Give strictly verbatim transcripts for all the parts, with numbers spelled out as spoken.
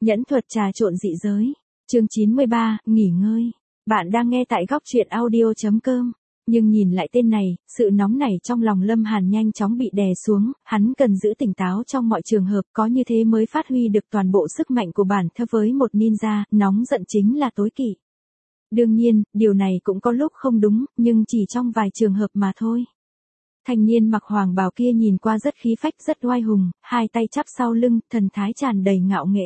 Nhẫn thuật trà trộn dị giới. Chương chín mươi ba, nghỉ ngơi. Bạn đang nghe tại góc truyện audio chấm com. Nhưng nhìn lại tên này, sự nóng nảy trong lòng Lâm Hàn nhanh chóng bị đè xuống, hắn cần giữ tỉnh táo trong mọi trường hợp, có như thế mới phát huy được toàn bộ sức mạnh của bản thân. Với một ninja, nóng giận chính là tối kỵ. Đương nhiên, điều này cũng có lúc không đúng, nhưng chỉ trong vài trường hợp mà thôi. Thanh niên mặc hoàng bào kia nhìn qua rất khí phách, rất oai hùng, hai tay chắp sau lưng, thần thái tràn đầy ngạo nghễ.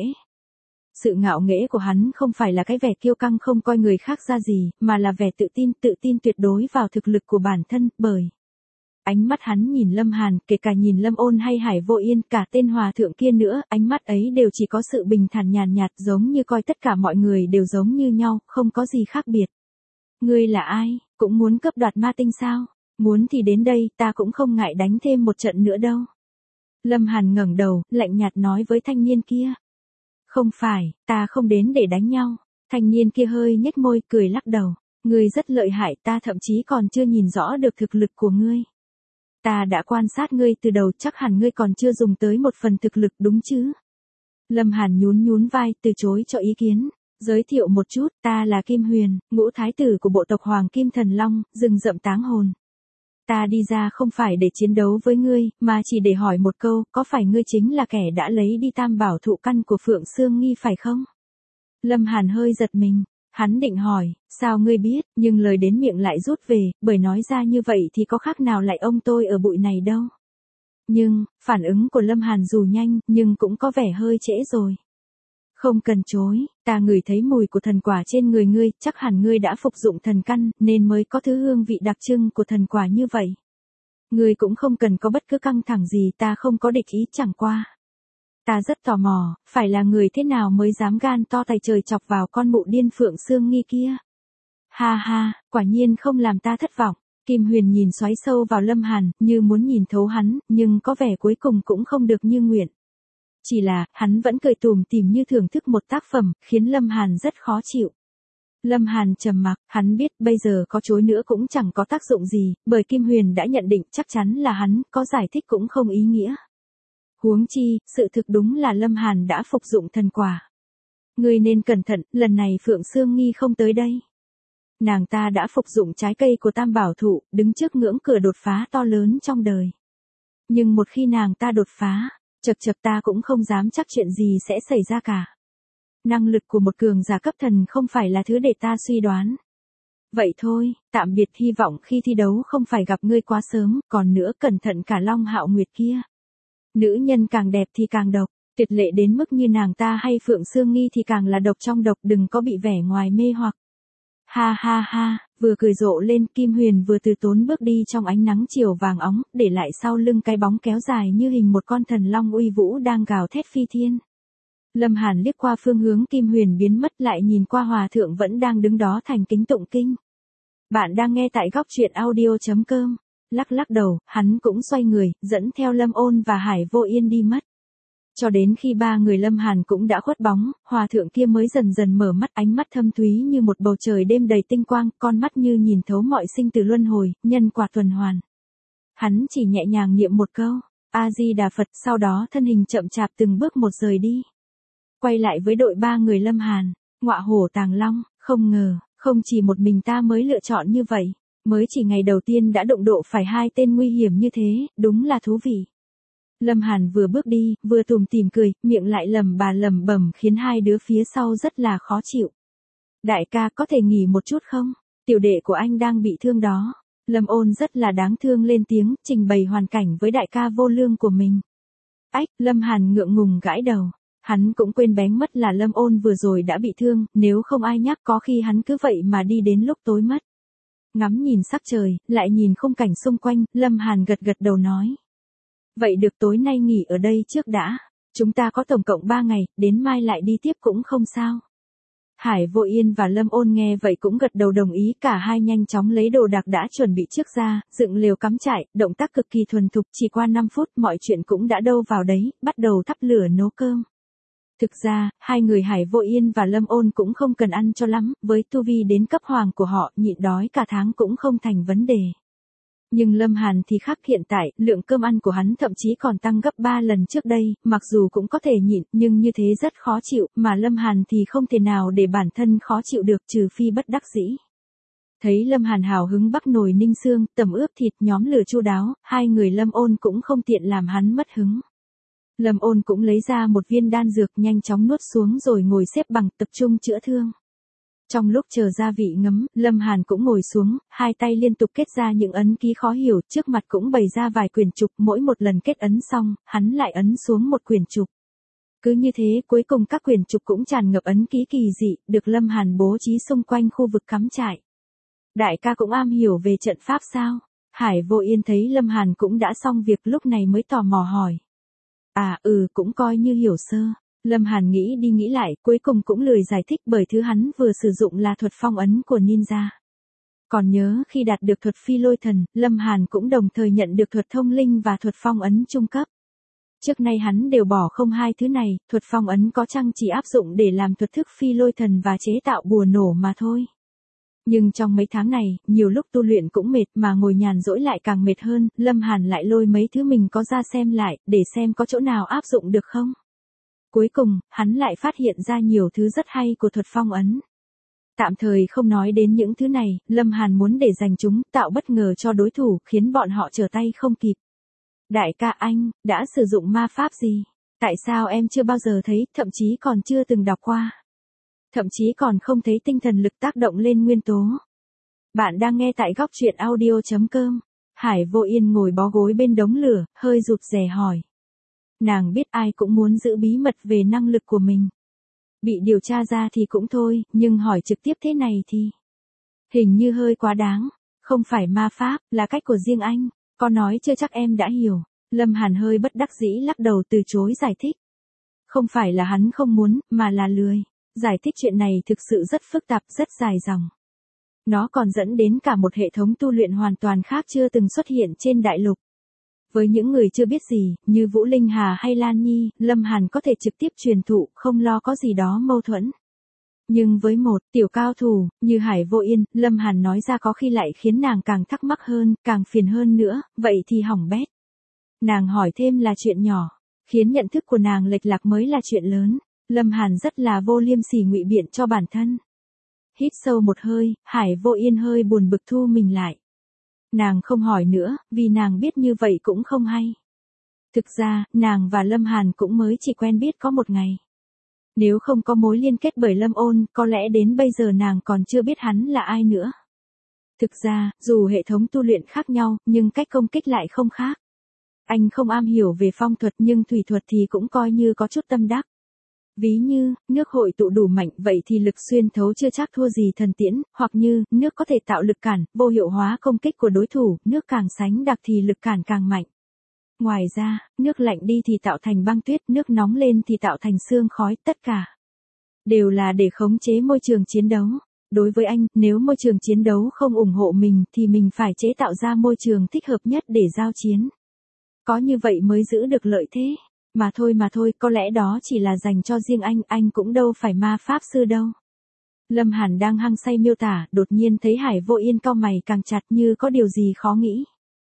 Sự ngạo nghễ của hắn không phải là cái vẻ kiêu căng không coi người khác ra gì, mà là vẻ tự tin, tự tin tuyệt đối vào thực lực của bản thân, bởi ánh mắt hắn nhìn Lâm Hàn, kể cả nhìn Lâm Ôn hay Hải Vô Yên, cả tên hòa thượng kia nữa, ánh mắt ấy đều chỉ có sự bình thản nhàn nhạt, giống như coi tất cả mọi người đều giống như nhau, không có gì khác biệt. Ngươi là ai, cũng muốn cướp đoạt ma tinh sao? Muốn thì đến đây, ta cũng không ngại đánh thêm một trận nữa đâu. Lâm Hàn ngẩng đầu, lạnh nhạt nói với thanh niên kia. Không phải, ta không đến để đánh nhau. Thanh niên kia hơi nhếch môi, cười lắc đầu. Ngươi rất lợi hại, ta thậm chí còn chưa nhìn rõ được thực lực của ngươi. Ta đã quan sát ngươi từ đầu, chắc hẳn ngươi còn chưa dùng tới một phần thực lực đúng chứ? Lâm Hàn nhún nhún vai, từ chối cho ý kiến. Giới thiệu một chút, ta là Kim Huyền, ngũ thái tử của bộ tộc Hoàng Kim Thần Long, rừng rậm táng hồn. Ta đi ra không phải để chiến đấu với ngươi, mà chỉ để hỏi một câu, có phải ngươi chính là kẻ đã lấy đi tam bảo thụ căn của Phượng Sương Nghi phải không? Lâm Hàn hơi giật mình, hắn định hỏi, sao ngươi biết, nhưng lời đến miệng lại rút về, bởi nói ra như vậy thì có khác nào lại ông tôi ở bụi này đâu. Nhưng, phản ứng của Lâm Hàn dù nhanh, nhưng cũng có vẻ hơi trễ rồi. Không cần chối, ta ngửi thấy mùi của thần quả trên người ngươi, chắc hẳn ngươi đã phục dụng thần căn, nên mới có thứ hương vị đặc trưng của thần quả như vậy. Ngươi cũng không cần có bất cứ căng thẳng gì, ta không có địch ý, chẳng qua. Ta rất tò mò, phải là người thế nào mới dám gan to tay trời chọc vào con mụ điên Phượng Sương Nghi kia. Ha ha, quả nhiên không làm ta thất vọng. Kim Huyền nhìn xoáy sâu vào Lâm Hàn, như muốn nhìn thấu hắn, nhưng có vẻ cuối cùng cũng không được như nguyện. Chỉ là, hắn vẫn cười tủm tỉm như thưởng thức một tác phẩm, khiến Lâm Hàn rất khó chịu. Lâm Hàn trầm mặc, hắn biết bây giờ có chối nữa cũng chẳng có tác dụng gì, bởi Kim Huyền đã nhận định chắc chắn là hắn, có giải thích cũng không ý nghĩa. Huống chi, sự thực đúng là Lâm Hàn đã phục dụng thần quả. Ngươi nên cẩn thận, lần này Phượng Sương Nghi không tới đây. Nàng ta đã phục dụng trái cây của tam bảo thụ, đứng trước ngưỡng cửa đột phá to lớn trong đời. Nhưng một khi nàng ta đột phá, chật chật ta cũng không dám chắc chuyện gì sẽ xảy ra cả. Năng lực của một cường giả cấp thần không phải là thứ để ta suy đoán. Vậy thôi, tạm biệt, hy vọng khi thi đấu không phải gặp ngươi quá sớm, còn nữa cẩn thận cả Long Hạo Nguyệt kia. Nữ nhân càng đẹp thì càng độc, tuyệt lệ đến mức như nàng ta hay Phượng Sương Nghi thì càng là độc trong độc, đừng có bị vẻ ngoài mê hoặc. Ha ha ha, vừa cười rộ lên, Kim Huyền vừa từ tốn bước đi trong ánh nắng chiều vàng óng, để lại sau lưng cái bóng kéo dài như hình một con thần long uy vũ đang gào thét phi thiên. Lâm Hàn liếc qua phương hướng Kim Huyền biến mất, lại nhìn qua hòa thượng vẫn đang đứng đó thành kính tụng kinh. Bạn đang nghe tại góc truyện audio chấm com. Lắc lắc đầu, hắn cũng xoay người, dẫn theo Lâm Ôn và Hải Vô Yên đi mất. Cho đến khi ba người Lâm Hàn cũng đã khuất bóng, hòa thượng kia mới dần dần mở mắt, ánh mắt thâm thúy như một bầu trời đêm đầy tinh quang, con mắt như nhìn thấu mọi sinh tử luân hồi, nhân quả tuần hoàn. Hắn chỉ nhẹ nhàng niệm một câu, A-di-đà Phật, sau đó thân hình chậm chạp từng bước một rời đi. Quay lại với đội ba người Lâm Hàn, ngọa hổ tàng long, không ngờ, không chỉ một mình ta mới lựa chọn như vậy, mới chỉ ngày đầu tiên đã đụng độ phải hai tên nguy hiểm như thế, đúng là thú vị. Lâm Hàn vừa bước đi, vừa tủm tỉm cười, miệng lại lẩm bà lẩm bẩm khiến hai đứa phía sau rất là khó chịu. Đại ca có thể nghỉ một chút không? Tiểu đệ của anh đang bị thương đó. Lâm Ôn rất là đáng thương lên tiếng, trình bày hoàn cảnh với đại ca vô lương của mình. Ách, Lâm Hàn ngượng ngùng gãi đầu. Hắn cũng quên bén mất là Lâm Ôn vừa rồi đã bị thương, nếu không ai nhắc có khi hắn cứ vậy mà đi đến lúc tối mất. Ngắm nhìn sắc trời, lại nhìn khung cảnh xung quanh, Lâm Hàn gật gật đầu nói. Vậy được, tối nay nghỉ ở đây trước đã. Chúng ta có tổng cộng ba ngày, đến mai lại đi tiếp cũng không sao. Hải Vô Yên và Lâm Ôn nghe vậy cũng gật đầu đồng ý, cả hai nhanh chóng lấy đồ đạc đã chuẩn bị trước ra, dựng lều cắm trại, động tác cực kỳ thuần thục, chỉ qua năm phút mọi chuyện cũng đã đâu vào đấy, bắt đầu thắp lửa nấu cơm. Thực ra, hai người Hải Vô Yên và Lâm Ôn cũng không cần ăn cho lắm, với tu vi đến cấp hoàng của họ, nhịn đói cả tháng cũng không thành vấn đề. Nhưng Lâm Hàn thì khác, hiện tại, lượng cơm ăn của hắn thậm chí còn tăng gấp ba lần trước đây, mặc dù cũng có thể nhịn, nhưng như thế rất khó chịu, mà Lâm Hàn thì không thể nào để bản thân khó chịu được trừ phi bất đắc dĩ. Thấy Lâm Hàn hào hứng bắc nồi ninh xương, tẩm ướp thịt, nhóm lửa chu đáo, hai người Lâm Ôn cũng không tiện làm hắn mất hứng. Lâm Ôn cũng lấy ra một viên đan dược, nhanh chóng nuốt xuống rồi ngồi xếp bằng tập trung chữa thương. Trong lúc chờ gia vị ngấm, Lâm Hàn cũng ngồi xuống, hai tay liên tục kết ra những ấn ký khó hiểu, trước mặt cũng bày ra vài quyển trục, mỗi một lần kết ấn xong, hắn lại ấn xuống một quyển trục. Cứ như thế, cuối cùng các quyển trục cũng tràn ngập ấn ký kỳ dị, được Lâm Hàn bố trí xung quanh khu vực cắm trại. Đại ca cũng am hiểu về trận pháp sao? Hải Vô Yên thấy Lâm Hàn cũng đã xong việc lúc này mới tò mò hỏi. À ừ, cũng coi như hiểu sơ. Lâm Hàn nghĩ đi nghĩ lại, cuối cùng cũng lười giải thích bởi thứ hắn vừa sử dụng là thuật phong ấn của ninja. Còn nhớ khi đạt được thuật phi lôi thần, Lâm Hàn cũng đồng thời nhận được thuật thông linh và thuật phong ấn trung cấp. Trước nay hắn đều bỏ không hai thứ này, thuật phong ấn có chăng chỉ áp dụng để làm thuật thức phi lôi thần và chế tạo bùa nổ mà thôi. Nhưng trong mấy tháng này, nhiều lúc tu luyện cũng mệt mà ngồi nhàn rỗi lại càng mệt hơn, Lâm Hàn lại lôi mấy thứ mình có ra xem lại, để xem có chỗ nào áp dụng được không. Cuối cùng, hắn lại phát hiện ra nhiều thứ rất hay của thuật phong ấn. Tạm thời không nói đến những thứ này, Lâm Hàn muốn để dành chúng, tạo bất ngờ cho đối thủ, khiến bọn họ trở tay không kịp. Đại ca anh, đã sử dụng ma pháp gì? Tại sao em chưa bao giờ thấy, thậm chí còn chưa từng đọc qua? Thậm chí còn không thấy tinh thần lực tác động lên nguyên tố. Bạn đang nghe tại góc truyện audio chấm com. Hải Vô Yên ngồi bó gối bên đống lửa, hơi rụt rè hỏi. Nàng biết ai cũng muốn giữ bí mật về năng lực của mình. Bị điều tra ra thì cũng thôi, nhưng hỏi trực tiếp thế này thì hình như hơi quá đáng. Không phải ma pháp, là cách của riêng anh. Có nói chưa chắc em đã hiểu. Lâm Hàn hơi bất đắc dĩ lắc đầu từ chối giải thích. Không phải là hắn không muốn, mà là lười. Giải thích chuyện này thực sự rất phức tạp, rất dài dòng. Nó còn dẫn đến cả một hệ thống tu luyện hoàn toàn khác chưa từng xuất hiện trên đại lục. Với những người chưa biết gì, như Vũ Linh Hà hay Lan Nhi, Lâm Hàn có thể trực tiếp truyền thụ, không lo có gì đó mâu thuẫn. Nhưng với một tiểu cao thủ, như Hải Vô Yên, Lâm Hàn nói ra có khi lại khiến nàng càng thắc mắc hơn, càng phiền hơn nữa, vậy thì hỏng bét. Nàng hỏi thêm là chuyện nhỏ, khiến nhận thức của nàng lệch lạc mới là chuyện lớn. Lâm Hàn rất là vô liêm sỉ ngụy biện cho bản thân. Hít sâu một hơi, Hải Vô Yên hơi buồn bực thu mình lại. Nàng không hỏi nữa, vì nàng biết như vậy cũng không hay. Thực ra, nàng và Lâm Hàn cũng mới chỉ quen biết có một ngày. Nếu không có mối liên kết bởi Lâm Ôn, có lẽ đến bây giờ nàng còn chưa biết hắn là ai nữa. Thực ra, dù hệ thống tu luyện khác nhau, nhưng cách công kích lại không khác. Anh không am hiểu về phong thuật nhưng thủy thuật thì cũng coi như có chút tâm đắc. Ví như, nước hội tụ đủ mạnh vậy thì lực xuyên thấu chưa chắc thua gì thần tiễn, hoặc như, nước có thể tạo lực cản, vô hiệu hóa công kích của đối thủ, nước càng sánh đặc thì lực cản càng mạnh. Ngoài ra, nước lạnh đi thì tạo thành băng tuyết, nước nóng lên thì tạo thành sương khói, tất cả đều là để khống chế môi trường chiến đấu. Đối với anh, nếu môi trường chiến đấu không ủng hộ mình thì mình phải chế tạo ra môi trường thích hợp nhất để giao chiến. Có như vậy mới giữ được lợi thế. Mà thôi mà thôi, có lẽ đó chỉ là dành cho riêng anh, anh cũng đâu phải ma pháp sư đâu. Lâm Hàn đang hăng say miêu tả, đột nhiên thấy Hải Vô Yên cau mày càng chặt như có điều gì khó nghĩ.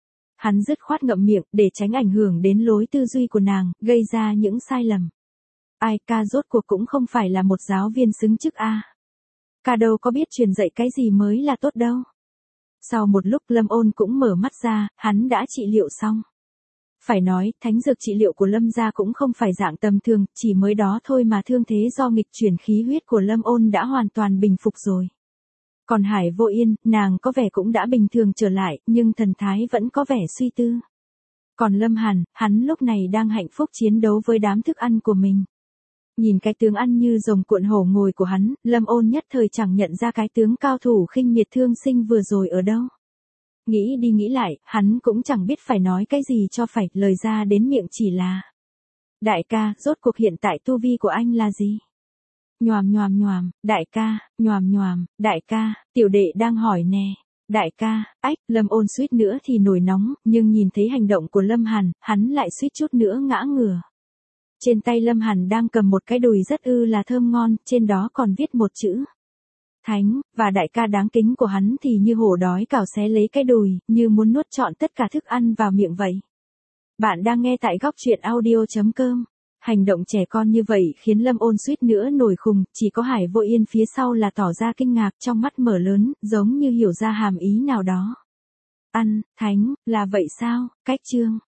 Hắn dứt khoát ngậm miệng, để tránh ảnh hưởng đến lối tư duy của nàng, gây ra những sai lầm. Ai ca rốt cuộc cũng không phải là một giáo viên xứng chức a. Ca đâu có biết truyền dạy cái gì mới là tốt đâu. Sau một lúc Lâm Ôn cũng mở mắt ra, hắn đã trị liệu xong. Phải nói, thánh dược trị liệu của Lâm gia cũng không phải dạng tầm thường, chỉ mới đó thôi mà thương thế do nghịch chuyển khí huyết của Lâm Ôn đã hoàn toàn bình phục rồi. Còn Hải Vô Yên, nàng có vẻ cũng đã bình thường trở lại, nhưng thần thái vẫn có vẻ suy tư. Còn Lâm Hàn, hắn lúc này đang hạnh phúc chiến đấu với đám thức ăn của mình. Nhìn cái tướng ăn như rồng cuộn hổ ngồi của hắn, Lâm Ôn nhất thời chẳng nhận ra cái tướng cao thủ khinh miệt thương sinh vừa rồi ở đâu. Nghĩ đi nghĩ lại, hắn cũng chẳng biết phải nói cái gì cho phải, lời ra đến miệng chỉ là: Đại ca, rốt cuộc hiện tại tu vi của anh là gì? Nhoàm nhoàm nhoàm, đại ca, nhoàm nhoàm, đại ca, tiểu đệ đang hỏi nè. Đại ca, ách, Lâm Ôn suýt nữa thì nổi nóng, nhưng nhìn thấy hành động của Lâm Hàn, hắn lại suýt chút nữa ngã ngửa. Trên tay Lâm Hàn đang cầm một cái đùi rất ư là thơm ngon, trên đó còn viết một chữ: Thánh, và đại ca đáng kính của hắn thì như hổ đói cào xé lấy cái đùi, như muốn nuốt trọn tất cả thức ăn vào miệng vậy. Bạn đang nghe tại góc truyện audio.com. Hành động trẻ con như vậy khiến Lâm Ôn suýt nữa nổi khùng, chỉ có Hải Vô Yên phía sau là tỏ ra kinh ngạc, trong mắt mở lớn, giống như hiểu ra hàm ý nào đó. Ăn, Thánh, là vậy sao, cách chương.